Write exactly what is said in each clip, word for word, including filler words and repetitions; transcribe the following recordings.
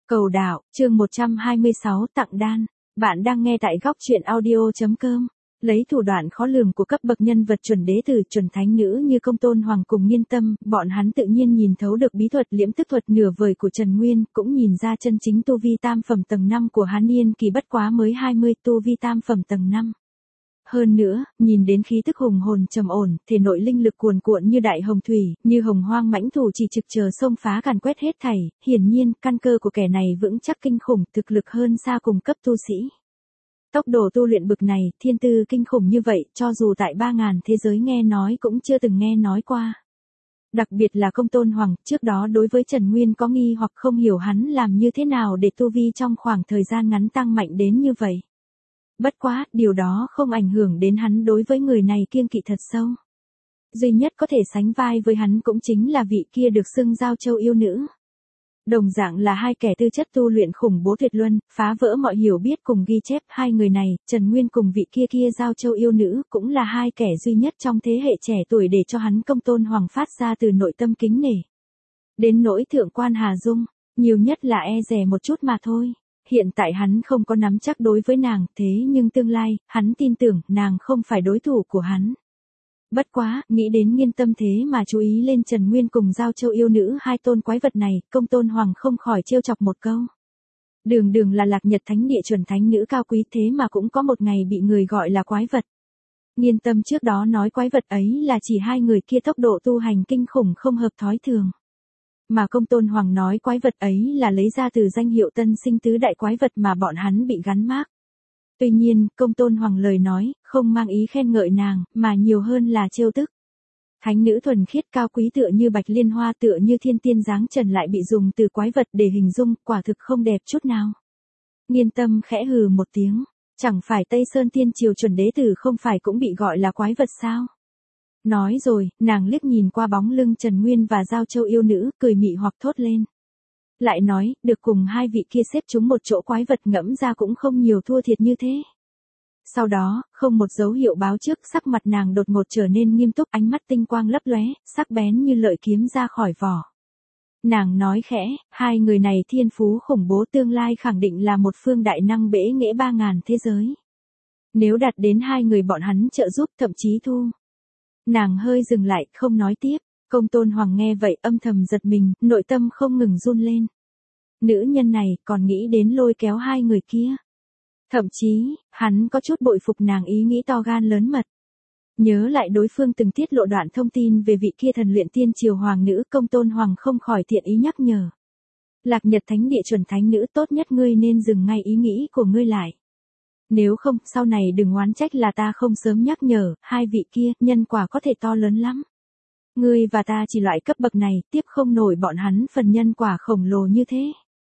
Cầu đạo, chương một trăm hai mươi sáu tặng đan. Bạn đang nghe tại góc truyện audio.com. Lấy thủ đoạn khó lường của cấp bậc nhân vật chuẩn đế tử chuẩn thánh nữ như Công Tôn Hoàng cùng Nghiên Tâm, bọn hắn tự nhiên nhìn thấu được bí thuật liễm tức thuật nửa vời của Trần Nguyên, cũng nhìn ra chân chính tu vi tam phẩm tầng năm của hắn niên kỳ bất quá mới hai mươi, tu vi tam phẩm tầng năm. Hơn nữa, nhìn đến khí tức hùng hồn trầm ổn, thể nội linh lực cuồn cuộn như đại hồng thủy, như hồng hoang mãnh thủ chỉ trực chờ xông phá càn quét hết thảy, hiển nhiên, căn cơ của kẻ này vững chắc kinh khủng, thực lực hơn xa cùng cấp tu sĩ. Tốc độ tu luyện bực này, thiên tư kinh khủng như vậy, cho dù tại ba ngàn thế giới nghe nói cũng chưa từng nghe nói qua. Đặc biệt là Công Tôn Hoàng, trước đó đối với Trần Nguyên có nghi hoặc không hiểu hắn làm như thế nào để tu vi trong khoảng thời gian ngắn tăng mạnh đến như vậy. Bất quá, điều đó không ảnh hưởng đến hắn đối với người này kiêng kỵ thật sâu. Duy nhất có thể sánh vai với hắn cũng chính là vị kia được xưng Giao Châu yêu nữ. Đồng dạng là hai kẻ tư chất tu luyện khủng bố tuyệt luân, phá vỡ mọi hiểu biết cùng ghi chép, hai người này, Trần Nguyên cùng vị kia kia Giao Châu yêu nữ, cũng là hai kẻ duy nhất trong thế hệ trẻ tuổi để cho hắn Công Tôn Hoàng phát ra từ nội tâm kính nể. Đến nỗi thượng quan Hà Dung, nhiều nhất là e dè một chút mà thôi. Hiện tại hắn không có nắm chắc đối với nàng, thế nhưng tương lai, hắn tin tưởng nàng không phải đối thủ của hắn. Bất quá, nghĩ đến Nghiên Tâm thế mà chú ý lên Trần Nguyên cùng Giao Châu yêu nữ hai tôn quái vật này, Công Tôn Hoàng không khỏi trêu chọc một câu. Đường đường là Lạc Nhật Thánh Địa chuẩn thánh nữ cao quý thế mà cũng có một ngày bị người gọi là quái vật. Nghiên Tâm trước đó nói quái vật ấy là chỉ hai người kia tốc độ tu hành kinh khủng không hợp thói thường. Mà Công Tôn Hoàng nói quái vật ấy là lấy ra từ danh hiệu tân sinh tứ đại quái vật mà bọn hắn bị gắn mác. Tuy nhiên, Công Tôn Hoàng lời nói, không mang ý khen ngợi nàng, mà nhiều hơn là trêu tức. Thánh nữ thuần khiết cao quý tựa như bạch liên hoa tựa như thiên tiên dáng trần lại bị dùng từ quái vật để hình dung, quả thực không đẹp chút nào. Nghiên Tâm khẽ hừ một tiếng, chẳng phải Tây Sơn Tiên Triều chuẩn đế tử không phải cũng bị gọi là quái vật sao? Nói rồi, nàng liếc nhìn qua bóng lưng Trần Nguyên và Giao Châu yêu nữ, cười mị hoặc thốt lên. Lại nói, được cùng hai vị kia xếp chúng một chỗ quái vật ngẫm ra cũng không nhiều thua thiệt như thế. Sau đó, không một dấu hiệu báo trước, sắc mặt nàng đột ngột trở nên nghiêm túc, ánh mắt tinh quang lấp lóe, sắc bén như lợi kiếm ra khỏi vỏ. Nàng nói khẽ, hai người này thiên phú khủng bố tương lai khẳng định là một phương đại năng bẽ nghễ ba ngàn thế giới. Nếu đạt đến hai người bọn hắn trợ giúp thậm chí thu. Nàng hơi dừng lại, không nói tiếp. Công Tôn Hoàng nghe vậy âm thầm giật mình, nội tâm không ngừng run lên. Nữ nhân này còn nghĩ đến lôi kéo hai người kia. Thậm chí, hắn có chút bội phục nàng ý nghĩ to gan lớn mật. Nhớ lại đối phương từng tiết lộ đoạn thông tin về vị kia thần luyện tiên triều hoàng nữ, Công Tôn Hoàng không khỏi thiện ý nhắc nhở. Lạc Nhật Thánh Địa chuẩn thánh nữ, tốt nhất ngươi nên dừng ngay ý nghĩ của ngươi lại. Nếu không, sau này đừng oán trách là ta không sớm nhắc nhở, hai vị kia, nhân quả có thể to lớn lắm. Ngươi và ta chỉ loại cấp bậc này, tiếp không nổi bọn hắn phần nhân quả khổng lồ như thế.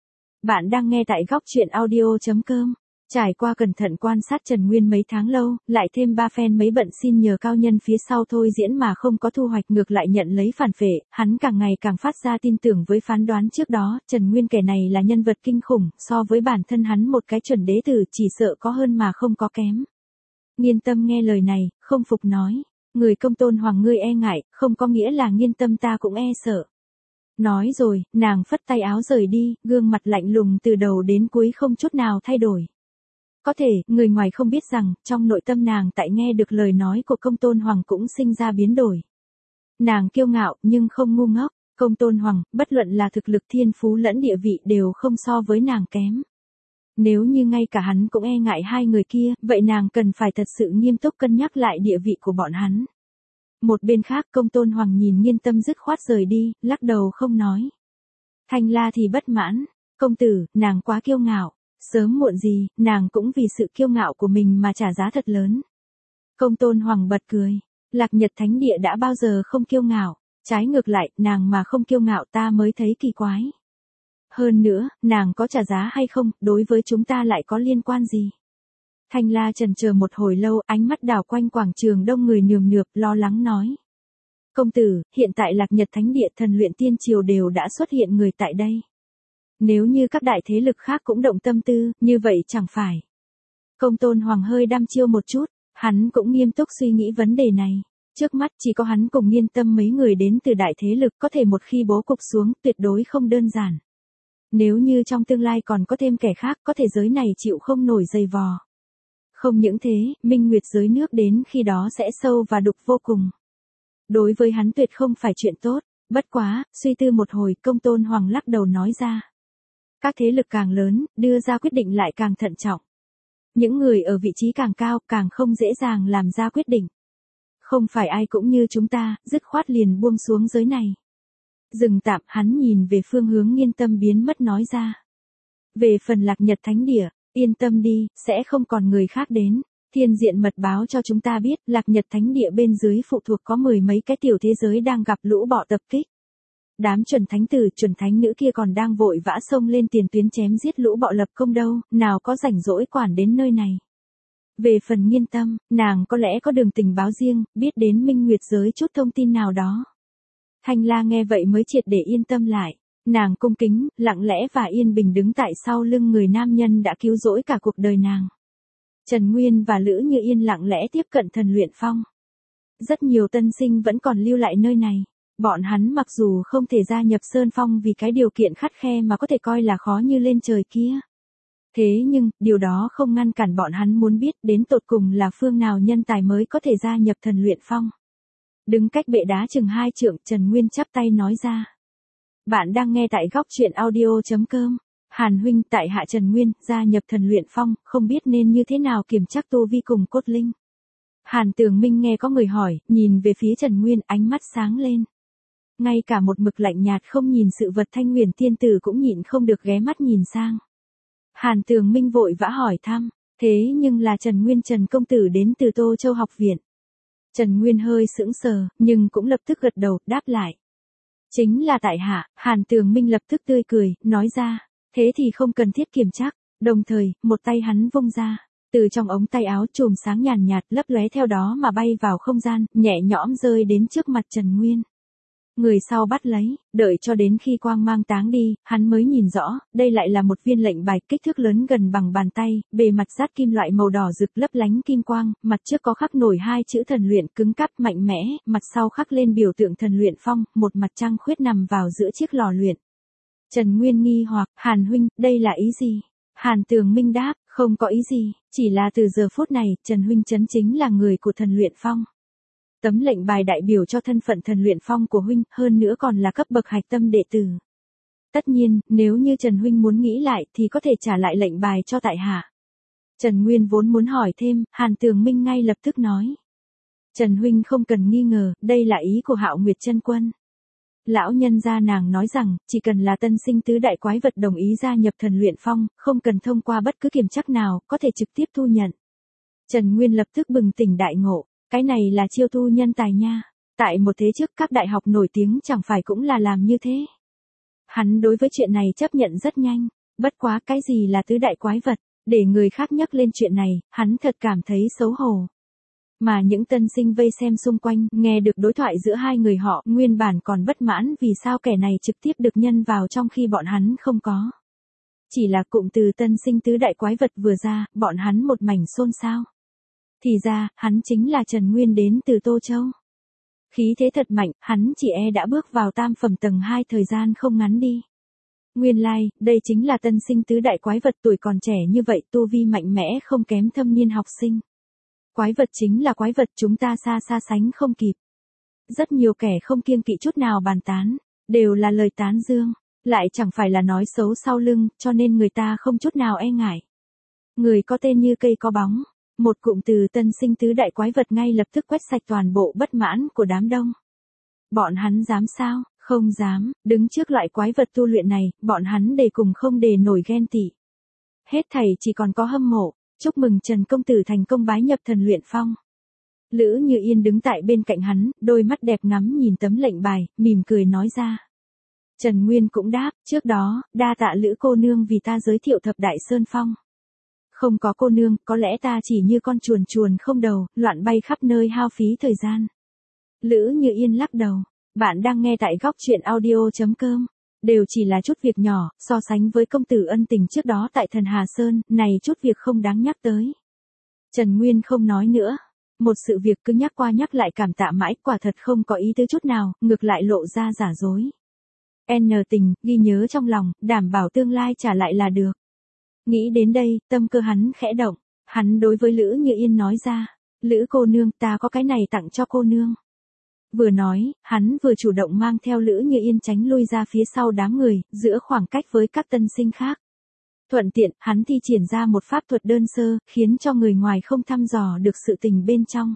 Bạn đang nghe tại góc truyện audio.com. Trải qua cẩn thận quan sát Trần Nguyên mấy tháng lâu, lại thêm ba phen mấy bận xin nhờ cao nhân phía sau thôi diễn mà không có thu hoạch, ngược lại nhận lấy phản phệ, hắn càng ngày càng phát ra tin tưởng với phán đoán trước đó, Trần Nguyên kẻ này là nhân vật kinh khủng, so với bản thân hắn một cái chuẩn đế tử chỉ sợ có hơn mà không có kém. Nghiên Tâm nghe lời này, không phục nói, người Công Tôn Hoàng ngươi e ngại, không có nghĩa là Nghiên Tâm ta cũng e sợ. Nói rồi, nàng phất tay áo rời đi, gương mặt lạnh lùng từ đầu đến cuối không chút nào thay đổi. Có thể, người ngoài không biết rằng, trong nội tâm nàng tại nghe được lời nói của Công Tôn Hoàng cũng sinh ra biến đổi. Nàng kiêu ngạo, nhưng không ngu ngốc, Công Tôn Hoàng, bất luận là thực lực thiên phú lẫn địa vị đều không so với nàng kém. Nếu như ngay cả hắn cũng e ngại hai người kia, vậy nàng cần phải thật sự nghiêm túc cân nhắc lại địa vị của bọn hắn. Một bên khác, Công Tôn Hoàng nhìn Nghiên Tâm dứt khoát rời đi, lắc đầu không nói. Thanh La thì bất mãn, công tử, nàng quá kiêu ngạo. Sớm muộn gì, nàng cũng vì sự kiêu ngạo của mình mà trả giá thật lớn. Công Tôn Hoàng bật cười. Lạc Nhật Thánh Địa đã bao giờ không kiêu ngạo. Trái ngược lại, nàng mà không kiêu ngạo ta mới thấy kỳ quái. Hơn nữa, nàng có trả giá hay không, đối với chúng ta lại có liên quan gì? Thanh La chần chờ một hồi lâu, ánh mắt đảo quanh quảng trường đông người nườm nượp, lo lắng nói. Công tử, hiện tại Lạc Nhật Thánh Địa thần luyện tiên triều đều đã xuất hiện người tại đây. Nếu như các đại thế lực khác cũng động tâm tư, như vậy chẳng phải. Công Tôn Hoàng hơi đăm chiêu một chút, hắn cũng nghiêm túc suy nghĩ vấn đề này. Trước mắt chỉ có hắn cùng Nghiên Tâm mấy người đến từ đại thế lực có thể một khi bố cục xuống tuyệt đối không đơn giản. Nếu như trong tương lai còn có thêm kẻ khác, có thể giới này chịu không nổi dày vò. Không những thế, minh nguyệt giới nước đến khi đó sẽ sâu và đục vô cùng. Đối với hắn tuyệt không phải chuyện tốt, bất quá, suy tư một hồi, Công Tôn Hoàng lắc đầu nói ra. Các thế lực càng lớn, đưa ra quyết định lại càng thận trọng. Những người ở vị trí càng cao, càng không dễ dàng làm ra quyết định. Không phải ai cũng như chúng ta, dứt khoát liền buông xuống giới này. Dừng tạm, hắn nhìn về phương hướng Nghiên Tâm biến mất nói ra. Về phần Lạc Nhật Thánh Địa, yên tâm đi, sẽ không còn người khác đến. Thiên diện mật báo cho chúng ta biết, Lạc Nhật Thánh Địa bên dưới phụ thuộc có mười mấy cái tiểu thế giới đang gặp lũ bọ tập kích. Đám chuẩn thánh tử, chuẩn thánh nữ kia còn đang vội vã xông lên tiền tuyến chém giết lũ bọ lập công đâu, nào có rảnh rỗi quản đến nơi này. Về phần Nghiên Tâm, nàng có lẽ có đường tình báo riêng, biết đến minh nguyệt giới chút thông tin nào đó. Thanh La nghe vậy mới triệt để yên tâm lại. Nàng cung kính, lặng lẽ và yên bình đứng tại sau lưng người nam nhân đã cứu rỗi cả cuộc đời nàng. Trần Nguyên và Lữ Như Yên lặng lẽ tiếp cận Thần Luyện Phong. Rất nhiều tân sinh vẫn còn lưu lại nơi này. Bọn hắn mặc dù không thể gia nhập Sơn Phong vì cái điều kiện khắt khe mà có thể coi là khó như lên trời kia. Thế nhưng, điều đó không ngăn cản bọn hắn muốn biết đến tột cùng là phương nào nhân tài mới có thể gia nhập Thần Luyện Phong. Đứng cách bệ đá chừng hai trượng, Trần Nguyên chắp tay nói ra. Bạn đang nghe tại góc truyện audio chấm com. Hàn huynh, tại hạ Trần Nguyên, gia nhập Thần Luyện Phong, không biết nên như thế nào kiểm chắc tu vi cùng cốt linh. Hàn Tường Minh nghe có người hỏi, nhìn về phía Trần Nguyên, ánh mắt sáng lên. Ngay cả một mực lạnh nhạt không nhìn sự vật Thanh Huyền tiên tử cũng nhịn không được ghé mắt nhìn sang. Hàn Tường Minh vội vã hỏi thăm, thế nhưng là Trần Nguyên Trần công tử đến từ Tô Châu học viện. Trần Nguyên hơi sững sờ, nhưng cũng lập tức gật đầu, đáp lại. Chính là tại hạ. Hàn Tường Minh lập tức tươi cười, nói ra, thế thì không cần thiết kiểm chắc. Đồng thời, một tay hắn vung ra, từ trong ống tay áo chùm sáng nhàn nhạt lấp lóe theo đó mà bay vào không gian, nhẹ nhõm rơi đến trước mặt Trần Nguyên. Người sau bắt lấy, đợi cho đến khi quang mang táng đi, hắn mới nhìn rõ, đây lại là một viên lệnh bài kích thước lớn gần bằng bàn tay, bề mặt dát kim loại màu đỏ rực lấp lánh kim quang, mặt trước có khắc nổi hai chữ Thần Luyện cứng cáp mạnh mẽ, mặt sau khắc lên biểu tượng Thần Luyện Phong, một mặt trăng khuyết nằm vào giữa chiếc lò luyện. Trần Nguyên nghi hoặc, Hàn huynh, đây là ý gì? Hàn Tường Minh đáp, không có ý gì, chỉ là từ giờ phút này, Trần huynh chấn chính là người của Thần Luyện Phong. Tấm lệnh bài đại biểu cho thân phận Thần Luyện Phong của huynh, hơn nữa còn là cấp bậc hạch tâm đệ tử. Tất nhiên, nếu như Trần huynh muốn nghĩ lại thì có thể trả lại lệnh bài cho tại hạ. Trần Nguyên vốn muốn hỏi thêm, Hàn Tường Minh ngay lập tức nói. Trần huynh không cần nghi ngờ, đây là ý của Hạo Nguyệt Chân Quân. Lão nhân gia nàng nói rằng, chỉ cần là tân sinh tứ đại quái vật đồng ý gia nhập Thần Luyện Phong, không cần thông qua bất cứ kiểm chắc nào, có thể trực tiếp thu nhận. Trần Nguyên lập tức bừng tỉnh đại ngộ. Cái này là chiêu thu nhân tài nha. Tại một thế trước các đại học nổi tiếng chẳng phải cũng là làm như thế. Hắn đối với chuyện này chấp nhận rất nhanh. Bất quá cái gì là tứ đại quái vật, để người khác nhắc lên chuyện này, hắn thật cảm thấy xấu hổ. Mà những tân sinh vây xem xung quanh, nghe được đối thoại giữa hai người họ, nguyên bản còn bất mãn vì sao kẻ này trực tiếp được nhân vào trong khi bọn hắn không có. Chỉ là cụm từ tân sinh tứ đại quái vật vừa ra, bọn hắn một mảnh xôn xao. Thì ra, hắn chính là Trần Nguyên đến từ Tô Châu. Khí thế thật mạnh, hắn chỉ e đã bước vào tam phẩm tầng hai thời gian không ngắn đi. Nguyên lai, like, đây chính là tân sinh tứ đại quái vật tuổi còn trẻ như vậy, tu vi mạnh mẽ không kém thâm niên học sinh. Quái vật chính là quái vật, chúng ta xa xa sánh không kịp. Rất nhiều kẻ không kiêng kỵ chút nào bàn tán, đều là lời tán dương, lại chẳng phải là nói xấu sau lưng, cho nên người ta không chút nào e ngại. Người có tên như cây có bóng. Một cụm từ tân sinh tứ đại quái vật ngay lập tức quét sạch toàn bộ bất mãn của đám đông. Bọn hắn dám sao? Không dám, đứng trước loại quái vật tu luyện này, bọn hắn để cùng không để nổi ghen tị. Hết thảy chỉ còn có hâm mộ, chúc mừng Trần công tử thành công bái nhập Thần Luyện Phong. Lữ Như Yên đứng tại bên cạnh hắn, đôi mắt đẹp ngắm nhìn tấm lệnh bài, mỉm cười nói ra. Trần Nguyên cũng đáp, trước đó, đa tạ Lữ cô nương vì ta giới thiệu Thập Đại Sơn Phong. Không có cô nương, có lẽ ta chỉ như con chuồn chuồn không đầu, loạn bay khắp nơi hao phí thời gian. Lữ Như Yên lắc đầu. Bạn đang nghe tại góc truyện audio chấm com. Đều chỉ là chút việc nhỏ, so sánh với công tử ân tình trước đó tại Thần Hà Sơn, này chút việc không đáng nhắc tới. Trần Nguyên không nói nữa. Một sự việc cứ nhắc qua nhắc lại cảm tạ mãi, quả thật không có ý tứ chút nào, ngược lại lộ ra giả dối. N tình, ghi nhớ trong lòng, đảm bảo tương lai trả lại là được. Nghĩ đến đây, tâm cơ hắn khẽ động, hắn đối với Lữ Như Yên nói ra, Lữ cô nương, ta có cái này tặng cho cô nương. Vừa nói, hắn vừa chủ động mang theo Lữ Như Yên tránh lui ra phía sau đám người, giữa khoảng cách với các tân sinh khác. Thuận tiện, hắn thi triển ra một pháp thuật đơn sơ, khiến cho người ngoài không thăm dò được sự tình bên trong.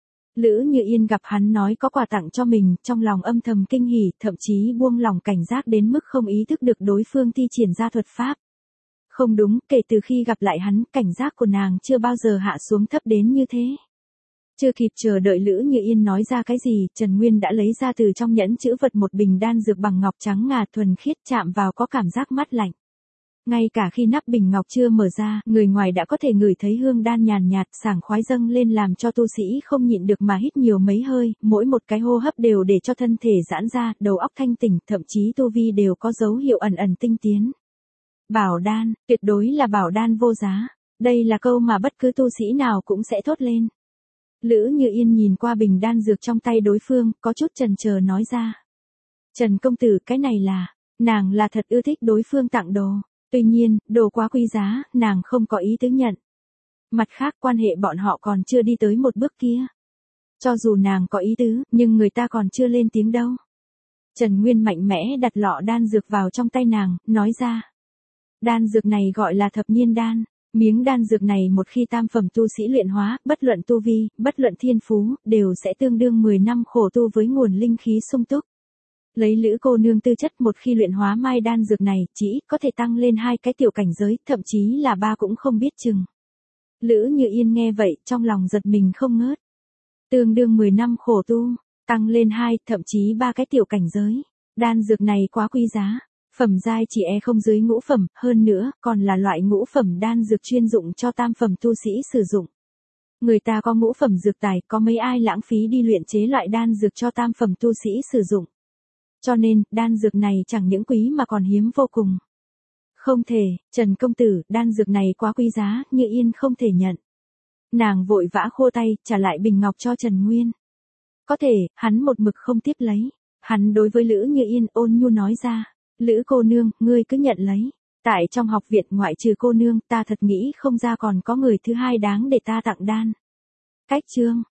Lữ Như Yên gặp hắn nói có quà tặng cho mình, trong lòng âm thầm kinh hỉ, thậm chí buông lòng cảnh giác đến mức không ý thức được đối phương thi triển ra thuật pháp. Không đúng, kể từ khi gặp lại hắn, cảnh giác của nàng chưa bao giờ hạ xuống thấp đến như thế. Chưa kịp chờ đợi Lữ Như Yên nói ra cái gì, Trần Nguyên đã lấy ra từ trong nhẫn chữ vật một bình đan dược bằng ngọc trắng ngà thuần khiết, chạm vào có cảm giác mát lạnh. Ngay cả khi nắp bình ngọc chưa mở ra, người ngoài đã có thể ngửi thấy hương đan nhàn nhạt, sảng khoái dâng lên làm cho tu sĩ không nhịn được mà hít nhiều mấy hơi, mỗi một cái hô hấp đều để cho thân thể giãn ra, đầu óc thanh tỉnh, thậm chí tu vi đều có dấu hiệu ẩn ẩn tinh tiến. Bảo đan, tuyệt đối là bảo đan vô giá. Đây là câu mà bất cứ tu sĩ nào cũng sẽ thốt lên. Lữ Như Yên nhìn qua bình đan dược trong tay đối phương, có chút chần chờ nói ra. Trần công tử, cái này là, nàng là thật ưa thích đối phương tặng đồ. Tuy nhiên, đồ quá quý giá, nàng không có ý tứ nhận. Mặt khác, quan hệ bọn họ còn chưa đi tới một bước kia. Cho dù nàng có ý tứ, nhưng người ta còn chưa lên tiếng đâu. Trần Nguyên mạnh mẽ đặt lọ đan dược vào trong tay nàng, nói ra. Đan dược này gọi là thập niên đan. Miếng đan dược này một khi tam phẩm tu sĩ luyện hóa, bất luận tu vi, bất luận thiên phú, đều sẽ tương đương mười năm khổ tu với nguồn linh khí sung túc. Lấy Lữ cô nương tư chất, một khi luyện hóa mai đan dược này, chỉ có thể tăng lên hai cái tiểu cảnh giới, thậm chí là ba cũng không biết chừng. Lữ Như Yên nghe vậy, trong lòng giật mình không ngớt. Tương đương mười năm khổ tu, tăng lên hai, thậm chí ba cái tiểu cảnh giới. Đan dược này quá quý giá. Phẩm giai chỉ e không dưới ngũ phẩm, hơn nữa, còn là loại ngũ phẩm đan dược chuyên dụng cho tam phẩm tu sĩ sử dụng. Người ta có ngũ phẩm dược tài, có mấy ai lãng phí đi luyện chế loại đan dược cho tam phẩm tu sĩ sử dụng. Cho nên, đan dược này chẳng những quý mà còn hiếm vô cùng. Không thể, Trần công tử, đan dược này quá quý giá, Như Yên không thể nhận. Nàng vội vã khô tay, trả lại bình ngọc cho Trần Nguyên. Có thể, hắn một mực không tiếp lấy. Hắn đối với Lữ Như Yên ôn nhu nói ra. Lữ cô nương, ngươi cứ nhận lấy. Tại trong học viện ngoại trừ cô nương, ta thật nghĩ không ra còn có người thứ hai đáng để ta tặng đan. Cách chương.